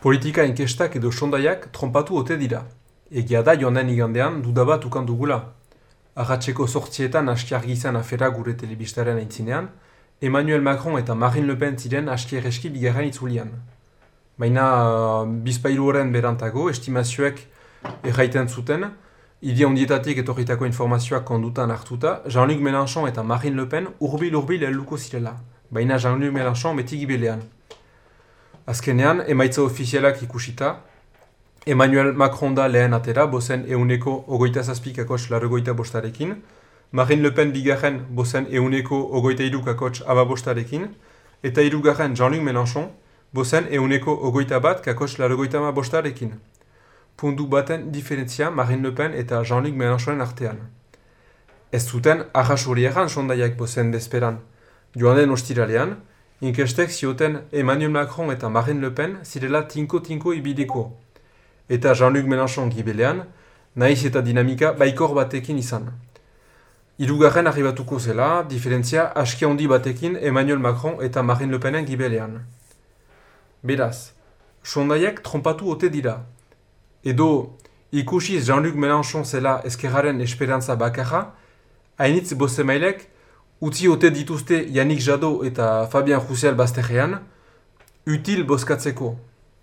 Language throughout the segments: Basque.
Politika inkestak edo sondaiak trompatu ote dira. Egia da joan den igandean duda bat ukan dugula. Arratseko 8etan aski argi izan afera gure telebistaren aintzinean, Emmanuel Macron eta Marine Le Pen ziren aski erreski bigarren itzulian. Baina bizpahiru horren berantago, estimazioek erraiten zuten, hiri handietatik etorritako informazioak kondutan hartuta, Jean-Luc Mélenchon eta Marine Le Pen hurbil helduko zirela. Baina Jean-Luc Mélenchon beti gibelean. Azkenean, emaitza ofizialak ikusita, Emmanuel Macron da lehen atera, bozen euneko ogoita zazpikakots largoita bostarekin, Marine Le Pen bigarren bozen euneko ogoita irukakots ababostarekin, eta irugarren Jean-Luc Mélenchon bozen euneko ogoita bat kakots largoita ma bostarekin. Puntu baten diferentzia Marine Le Pen eta Jean-Luc Mélenchonen artean. Ez zuten arras hori egan sondaiak bozen bezperan. Joan den ostiralean, inkestek zioten Emmanuel Macron eta Marine Le Pen zirela tinko ibideko. Eta Jean-Luc Mélenchon gibelean, nahiz eta dinamika baikor batekin izan. Hirugarren arribatuko zela, diferentzia aski handi batekin Emmanuel Macron eta Marine Le Penen gibelean. Beraz, sondaiak trompatu ote dira. Edo, ikusiz Jean-Luc Mélenchon zela eskerraren esperantza bakarra, hainitz bozemailek utzi ote dituzte Yannick Jadot eta Fabien Roussel bazterrean, util bozkatzeko.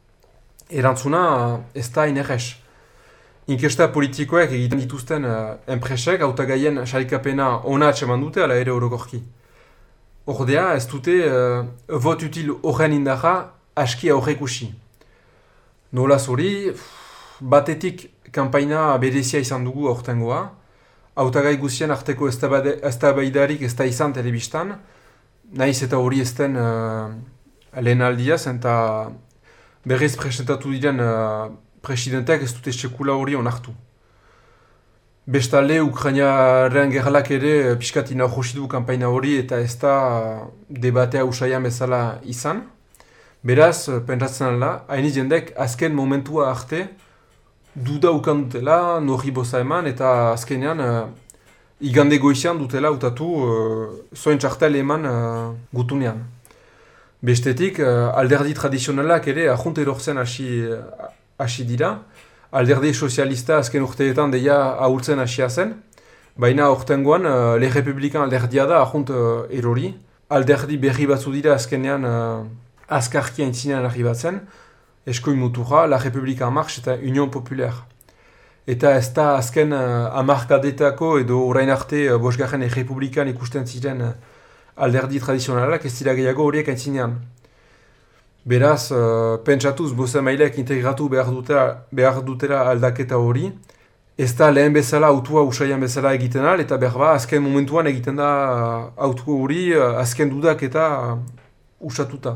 Erantzuna ez da inerrez. Inkesta politikoek egiten dituzten enpresek hautagaien sailkapena ona atseman dute ala ere orokorki. Ordea ez dute vot util horren indarra aski aurreikusi. Nolaz hori, batetik kanpaina berezia izan dugu aurtengoa, hautagai guztien arteko eztabaidarik ez da izan telebistan, nahiz eta hori ez den lehen aldiaz, eta berriz presentatu diren presidenteak ez dute sekula hori onartu. Bestalde, Ukrainaren gerlak ere pixkat inaurrosi du kanpaina hori eta ez da debatea usaian bezala izan. Beraz, pentsatzen ala, hainiz jendek azken momentua arte duda ukan dutela, norri boza eman eta azkenean igande goizean dutela utatu zoin txartel eman gutunean. Bestetik, alderdi tradizionalak ere ajunt erortzen hasi dira. Alderdi sozialista azken urteetan deia ahultzen hasia zen, baina aurtengoan Le Republikan alderdia da ajunt erori. Alderdi berri batzu dira azkenean azkarkia intzinean arribatzen, Eskoi Muturra, La Republika Marx eta Union Populaire. Eta ez da azken hamarkadetako edo orain arte bosgarren Errepublikan ikusten ziren alderdi tradizionalak ez dira gehiago horiek aintzinean. Beraz, pentsatuz bozemailek integratu behar dutela aldaketa hori, ez da lehen bezala autua usaian bezala egiten al, eta berba azken momentuan egiten da autu hori azken dudak eta usatuta.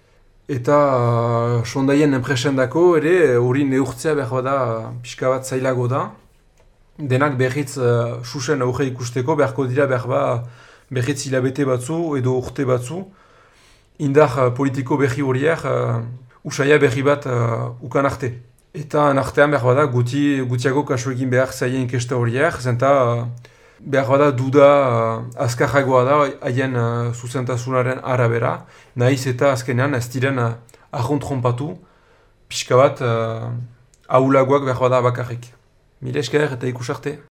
Eta sondaien enpresendako ere hori neurtzea berba da pixka bat zailago da. Denak berriz susen aurre ikusteko beharko dira berba berriz hilabete batzu edo urte batzu. Indar politiko berri horiek usaia berri bat ukan arte. Eta artean behar bada gutiago kasu egin behar zaien inkesta horiek, zenta behar bada duda azkarragoa da haien zuzentasunaren arabera, nahiz eta azkenean ez diren ahont trompatu, pixka bat ahulagoak behar bada bakarrik. Mila esker eta ikus arte.